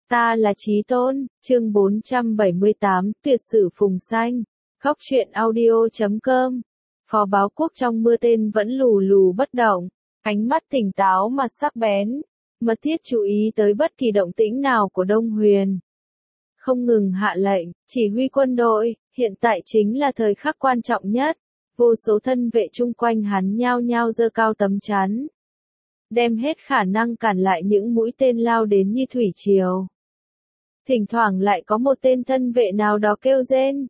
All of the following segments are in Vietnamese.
Ta là Chí Tôn, chương 478, tuyệt sử phùng xanh. Góc truyện audio.com. Phò Báo Quốc trong mưa tên vẫn lù lù bất động, ánh mắt tỉnh táo mà sắc bén, mật thiết chú ý tới bất kỳ động tĩnh nào của Đông Huyền. Không ngừng hạ lệnh, chỉ huy quân đội, hiện tại chính là thời khắc quan trọng nhất. Vô số thân vệ chung quanh hắn nhao nhao giơ cao tấm chắn, đem hết khả năng cản lại những mũi tên lao đến như thủy triều. Thỉnh thoảng lại có một tên thân vệ nào đó kêu rên.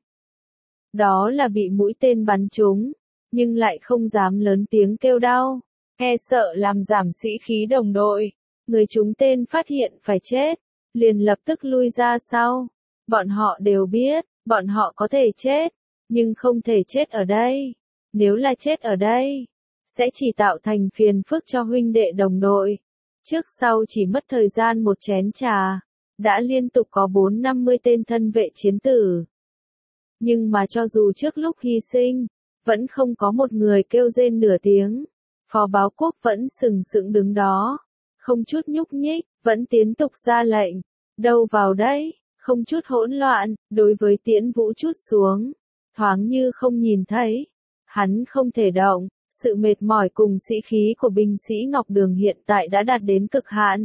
Đó là bị mũi tên bắn trúng, nhưng lại không dám lớn tiếng kêu đau, e sợ làm giảm sĩ khí đồng đội. Người trúng tên phát hiện phải chết, liền lập tức lui ra sau. Bọn họ đều biết, bọn họ có thể chết, nhưng không thể chết ở đây. Nếu là chết ở đây, sẽ chỉ tạo thành phiền phức cho huynh đệ đồng đội. Trước sau chỉ mất thời gian một chén trà, đã liên tục có 4-50 tên thân vệ chiến tử. Nhưng mà cho dù trước lúc hy sinh, vẫn không có một người kêu rên nửa tiếng. Phò Báo Quốc vẫn sừng sững đứng đó, không chút nhúc nhích, vẫn tiếp tục ra lệnh. Đâu vào đấy, không chút hỗn loạn, đối với Tiễn Vũ trút xuống, thoáng như không nhìn thấy. Hắn không thể động, sự mệt mỏi cùng sĩ khí của binh sĩ Ngọc Đường hiện tại đã đạt đến cực hạn.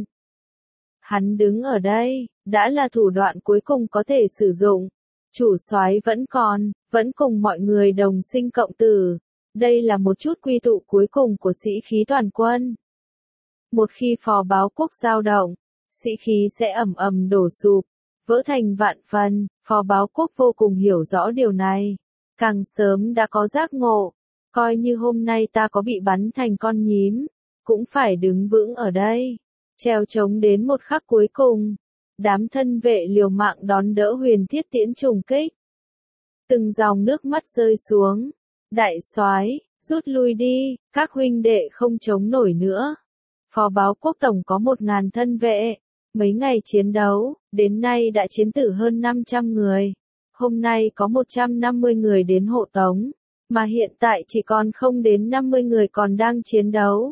Hắn đứng ở đây, đã là thủ đoạn cuối cùng có thể sử dụng. Chủ soái vẫn còn, vẫn cùng mọi người đồng sinh cộng tử. Đây là một chút quy tụ cuối cùng của sĩ khí toàn quân. Một khi Phò Báo Quốc dao động, sĩ khí sẽ ầm ầm đổ sụp, vỡ thành vạn phần. Phò Báo Quốc vô cùng hiểu rõ điều này, càng sớm đã có giác ngộ. Coi như hôm nay ta có bị bắn thành con nhím, cũng phải đứng vững ở đây, treo chống đến một khắc cuối cùng. Đám thân vệ liều mạng đón đỡ Huyền Thiết Tiễn trùng kích. Từng dòng nước mắt rơi xuống. Đại soái, rút lui đi, các huynh đệ không chống nổi nữa. Phò Báo Quốc tổng có 1000 thân vệ. Mấy ngày chiến đấu, đến nay đã chiến tử hơn 500 người. Hôm nay có 150 người đến hộ tống, mà hiện tại chỉ còn không đến 50 người còn đang chiến đấu.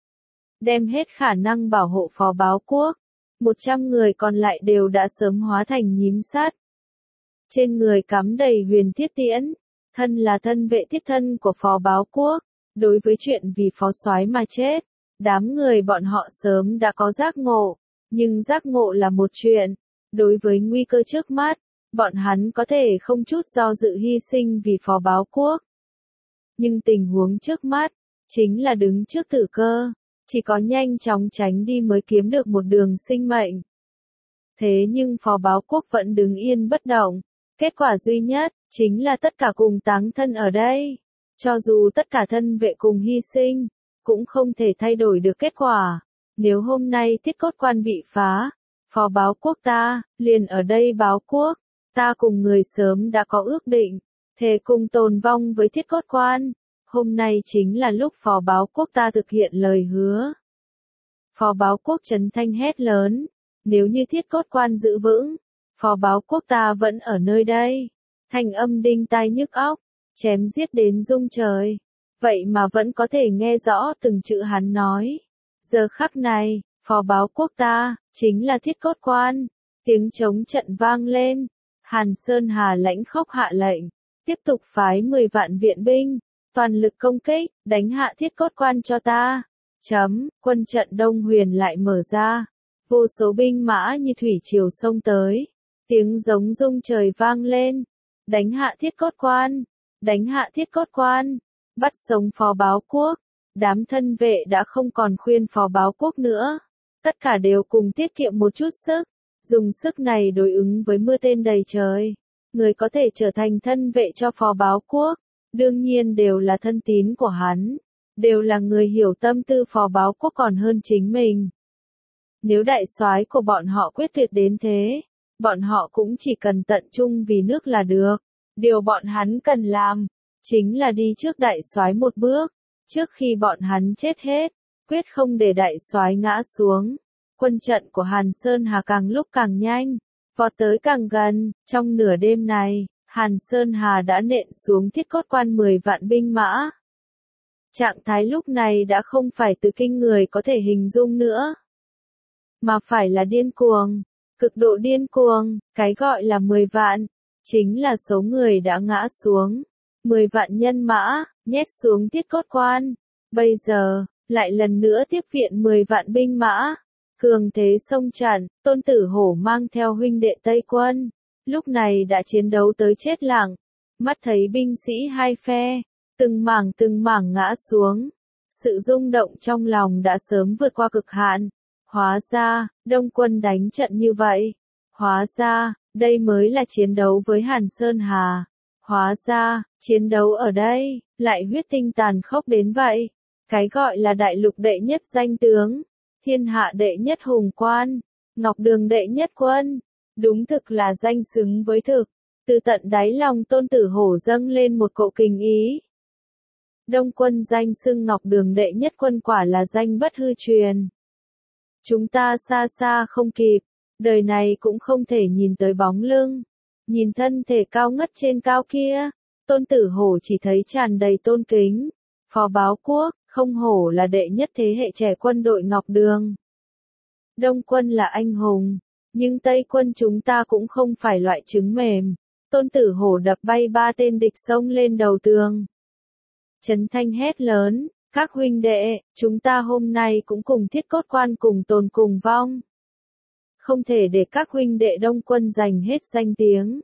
Đem hết khả năng bảo hộ Phò Báo Quốc. 100 người còn lại đều đã sớm hóa thành nhím sắt. Trên người cắm đầy Huyền Thiết Tiễn, thân là thân vệ thiết thân của Phò Báo Quốc. Đối với chuyện vì phó soái mà chết, đám người bọn họ sớm đã có giác ngộ, nhưng giác ngộ là một chuyện. Đối với nguy cơ trước mắt, bọn hắn có thể không chút do dự hy sinh vì Phò Báo Quốc. Nhưng tình huống trước mắt, chính là đứng trước tử cơ. Chỉ có nhanh chóng tránh đi mới kiếm được một đường sinh mệnh. Thế nhưng Phò Báo Quốc vẫn đứng yên bất động. Kết quả duy nhất, chính là tất cả cùng táng thân ở đây. Cho dù tất cả thân vệ cùng hy sinh, cũng không thể thay đổi được kết quả. Nếu hôm nay Thiết Cốt Quan bị phá, Phò Báo Quốc ta, liền ở đây báo quốc. Ta cùng người sớm đã có ước định, thề cùng tồn vong với Thiết Cốt Quan. Hôm nay chính là lúc Phò Báo Quốc ta thực hiện lời hứa. Phò Báo Quốc trấn thanh hét lớn, nếu như Thiết Cốt Quan giữ vững, Phò Báo Quốc ta vẫn ở nơi đây. Thanh âm đinh tai nhức óc, chém giết đến rung trời. Vậy mà vẫn có thể nghe rõ từng chữ hắn nói. Giờ khắc này, Phò Báo Quốc ta, chính là Thiết Cốt Quan. Tiếng trống trận vang lên. Hàn Sơn Hà lãnh khốc hạ lệnh, tiếp tục phái 10 vạn viện binh. Toàn lực công kích, đánh hạ Thiết Cốt Quan cho ta. Quân trận Đông Huyền lại mở ra. Vô số binh mã như thủy triều xông tới. Tiếng giống rung trời vang lên. Đánh hạ Thiết Cốt Quan. Đánh hạ Thiết Cốt Quan. Bắt sống Phò Báo Quốc. Đám thân vệ đã không còn khuyên Phò Báo Quốc nữa. Tất cả đều cùng tiết kiệm một chút sức. Dùng sức này đối ứng với mưa tên đầy trời. Người có thể trở thành thân vệ cho Phò Báo Quốc. Đương nhiên đều là thân tín của hắn, đều là người hiểu tâm tư Phò Báo Quốc còn hơn chính mình. Nếu đại soái của bọn họ quyết tuyệt đến thế, bọn họ cũng chỉ cần tận trung vì nước là được. Điều bọn hắn cần làm, chính là đi trước đại soái một bước, trước khi bọn hắn chết hết, quyết không để đại soái ngã xuống. Quân trận của Hàn Sơn Hà càng lúc càng nhanh, vọt tới càng gần. Trong nửa đêm này, Hàn Sơn Hà đã nện xuống Thiết Cốt Quan 10 vạn binh mã. Trạng thái lúc này đã không phải từ kinh người có thể hình dung nữa, mà phải là điên cuồng. Cực độ điên cuồng, cái gọi là 10 vạn, chính là số người đã ngã xuống. 10 vạn nhân mã, nhét xuống Thiết Cốt Quan. Bây giờ, lại lần nữa tiếp viện 10 vạn binh mã. Cường thế xông chặn, Tôn Tử Hổ mang theo huynh đệ Tây quân. Lúc này đã chiến đấu tới chết lặng. Mắt thấy binh sĩ hai phe, từng mảng ngã xuống. Sự rung động trong lòng đã sớm vượt qua cực hạn. Hóa ra, Đông quân đánh trận như vậy. Hóa ra, đây mới là chiến đấu với Hàn Sơn Hà. Hóa ra, chiến đấu ở đây, lại huyết tinh tàn khốc đến vậy. Cái gọi là đại lục đệ nhất danh tướng, thiên hạ đệ nhất hùng quan, Ngọc Đường đệ nhất quân. Đúng thực là danh xứng với thực. Từ tận đáy lòng Tôn Tử Hổ dâng lên một cỗ kinh ý. Đông quân danh xưng Ngọc Đường đệ nhất quân quả là danh bất hư truyền. Chúng ta xa xa không kịp, đời này cũng không thể nhìn tới bóng lưng. Nhìn thân thể cao ngất trên cao kia, Tôn Tử Hổ chỉ thấy tràn đầy tôn kính. Phó Báo Quốc, không hổ là đệ nhất thế hệ trẻ quân đội Ngọc Đường. Đông quân là anh hùng, nhưng Tây quân chúng ta cũng không phải loại trứng mềm. Tôn Tử Hổ đập bay 3 tên địch xông lên đầu tường. Trấn Thanh hét lớn, các huynh đệ, chúng ta hôm nay cũng cùng Thiết Cốt Quan cùng tồn cùng vong. Không thể để các huynh đệ Đông quân giành hết danh tiếng.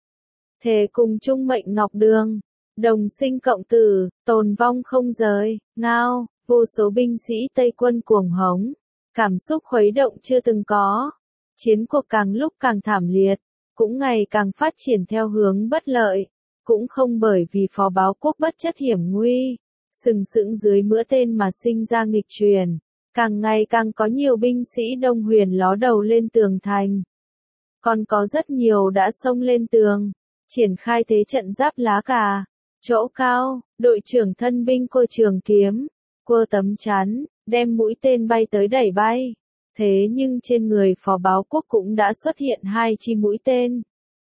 Thề cùng chung mệnh Ngọc Đường, đồng sinh cộng tử, tồn vong không rời, ngao, vô số binh sĩ Tây quân cuồng hống. Cảm xúc khuấy động chưa từng có. Chiến cuộc càng lúc càng thảm liệt, cũng ngày càng phát triển theo hướng bất lợi. Cũng không bởi vì Phó Báo Quốc bất chấp hiểm nguy, sừng sững dưới mũi tên mà sinh ra nghịch truyền. Càng ngày càng có nhiều binh sĩ Đông Huyền ló đầu lên tường thành. Còn có rất nhiều đã xông lên tường, triển khai thế trận giáp lá cà. Chỗ cao, đội trưởng thân binh cô trường kiếm, quơ tấm chắn, đem mũi tên bay tới đẩy bay. Thế nhưng trên người Phó Báo Quốc cũng đã xuất hiện 2 chi mũi tên.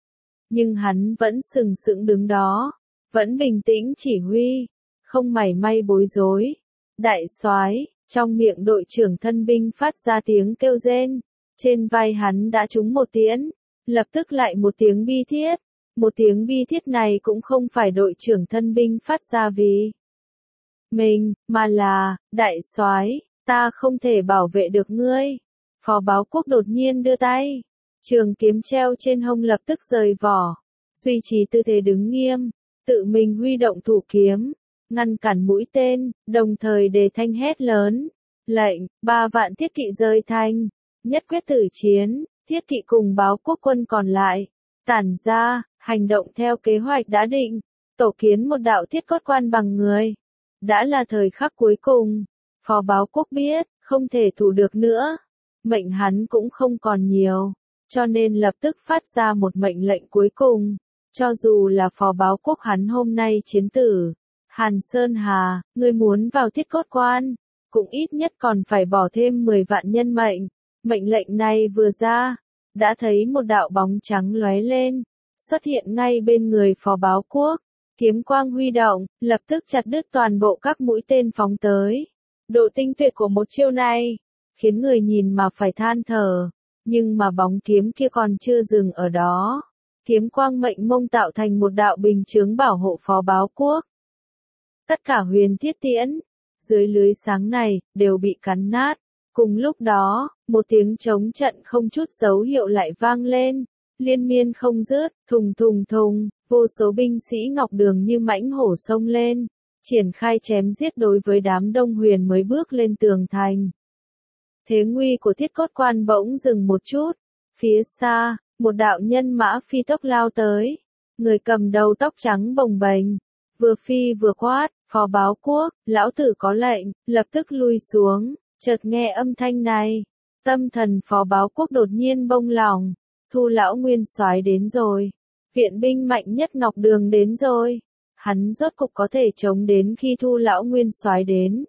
Nhưng hắn vẫn sừng sững đứng đó, vẫn bình tĩnh chỉ huy, không mảy may bối rối. Đại soái, trong miệng đội trưởng thân binh phát ra tiếng kêu rên, trên vai hắn đã trúng một tiễn, lập tức lại một tiếng bi thiết. Một tiếng bi thiết này cũng không phải đội trưởng thân binh phát ra vì mình, mà là, đại soái, ta không thể bảo vệ được ngươi. Phó Báo Quốc đột nhiên đưa tay, trường kiếm treo trên hông lập tức rời vỏ, duy trì tư thế đứng nghiêm, tự mình huy động thủ kiếm, ngăn cản mũi tên, đồng thời đề thanh hét lớn, lệnh, 3 vạn thiết kỵ rời thành, nhất quyết tử chiến, thiết kỵ cùng Báo Quốc quân còn lại, tản ra, hành động theo kế hoạch đã định, tổ kiến một đạo Thiết Cốt Quan bằng người. Đã là thời khắc cuối cùng, Phó Báo Quốc biết, không thể thủ được nữa, mệnh hắn cũng không còn nhiều, cho nên lập tức phát ra một mệnh lệnh cuối cùng, cho dù là Phó Báo Quốc hắn hôm nay chiến tử. Hàn Sơn Hà, ngươi muốn vào Thiết Cốt Quan, cũng ít nhất còn phải bỏ thêm 10 vạn nhân mệnh. Mệnh lệnh này vừa ra, đã thấy một đạo bóng trắng lóe lên, xuất hiện ngay bên người Phó Báo Quốc. Kiếm quang huy động, lập tức chặt đứt toàn bộ các mũi tên phóng tới. Độ tinh tuyệt của một chiêu này, khiến người nhìn mà phải than thở. Nhưng mà bóng kiếm kia còn chưa dừng ở đó. Kiếm quang mệnh mông tạo thành một đạo bình chướng bảo hộ Phó Báo Quốc. Tất cả huyền thiết tiễn, dưới lưới sáng này, đều bị cắn nát. Cùng lúc đó, một tiếng trống trận không chút dấu hiệu lại vang lên. Liên miên không dứt, thùng thùng thùng, vô số binh sĩ Ngọc Đường như mãnh hổ xông lên, triển khai chém giết đối với đám Đông Huyền mới bước lên tường thành. Thế nguy của Thiết Cốt Quan bỗng dừng một chút, phía xa, một đạo nhân mã phi tốc lao tới, người cầm đầu tóc trắng bồng bềnh, vừa phi vừa quát, Phó Báo Quốc, lão tử có lệnh, lập tức lui xuống, chợt nghe âm thanh này, tâm thần Phó Báo Quốc đột nhiên bông lỏng. Thu lão nguyên soái đến rồi, viện binh mạnh nhất Ngọc Đường đến rồi, hắn rốt cục có thể chống đến khi Thu lão nguyên soái đến.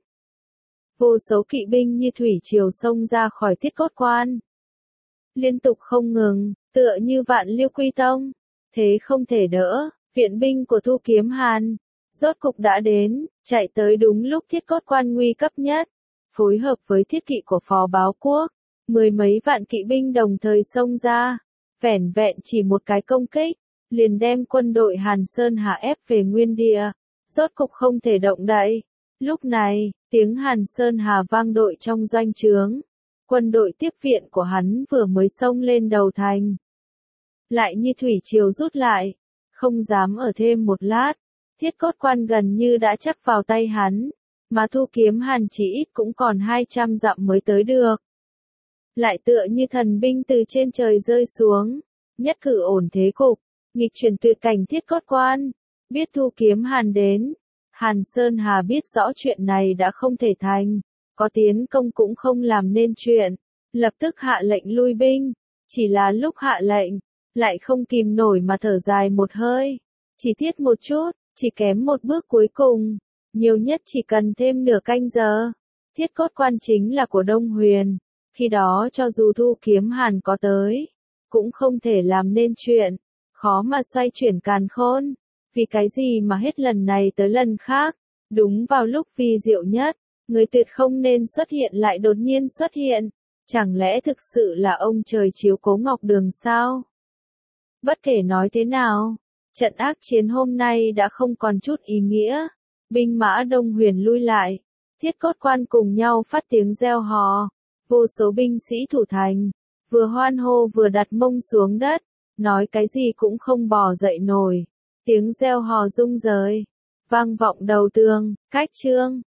Vô số kỵ binh như thủy triều xông ra khỏi Thiết Cốt Quan, liên tục không ngừng, tựa như vạn liêu quy tông, thế không thể đỡ, viện binh của Thu Kiếm Hàn, rốt cục đã đến, chạy tới đúng lúc Thiết Cốt Quan nguy cấp nhất, phối hợp với thiết kỵ của Phó Báo Quốc, Mười mấy vạn kỵ binh đồng thời xông ra, vẻn vẹn chỉ một cái công kích, liền đem quân đội Hàn Sơn Hà ép về nguyên địa, rốt cục không thể động đậy. Lúc này, tiếng Hàn Sơn Hà vang đội trong doanh trướng, quân đội tiếp viện của hắn vừa mới xông lên đầu thành. Lại như thủy triều rút lại, không dám ở thêm một lát, Thiết Cốt Quan gần như đã chắc vào tay hắn, mà Thu Kiếm Hàn chỉ ít cũng còn 200 dặm mới tới được. Lại tựa như thần binh từ trên trời rơi xuống, nhất cử ổn thế cục, nghịch chuyển tuyệt cảnh Thiết Cốt Quan, biết Thu Kiếm Hàn đến, Hàn Sơn Hà biết rõ chuyện này đã không thể thành, có tiến công cũng không làm nên chuyện, lập tức hạ lệnh lui binh, chỉ là lúc hạ lệnh, lại không kìm nổi mà thở dài một hơi, chỉ thiết một chút, chỉ kém một bước cuối cùng, nhiều nhất chỉ cần thêm nửa canh giờ. Thiết Cốt Quan chính là của Đông Huyền, khi đó cho dù Thu Kiếm Hàn có tới, cũng không thể làm nên chuyện, khó mà xoay chuyển càn khôn, vì cái gì mà hết lần này tới lần khác, đúng vào lúc vi diệu nhất, người tuyệt không nên xuất hiện lại đột nhiên xuất hiện, chẳng lẽ thực sự là ông trời chiếu cố Ngọc Đường sao? Bất kể nói thế nào, trận ác chiến hôm nay đã không còn chút ý nghĩa, binh mã Đông Huyền lui lại, Thiết Cốt Quan cùng nhau phát tiếng reo hò, vô số binh sĩ thủ thành, vừa hoan hô vừa đặt mông xuống đất, nói cái gì cũng không bò dậy nổi, tiếng reo hò rung rời, vang vọng đầu tường, cách trương.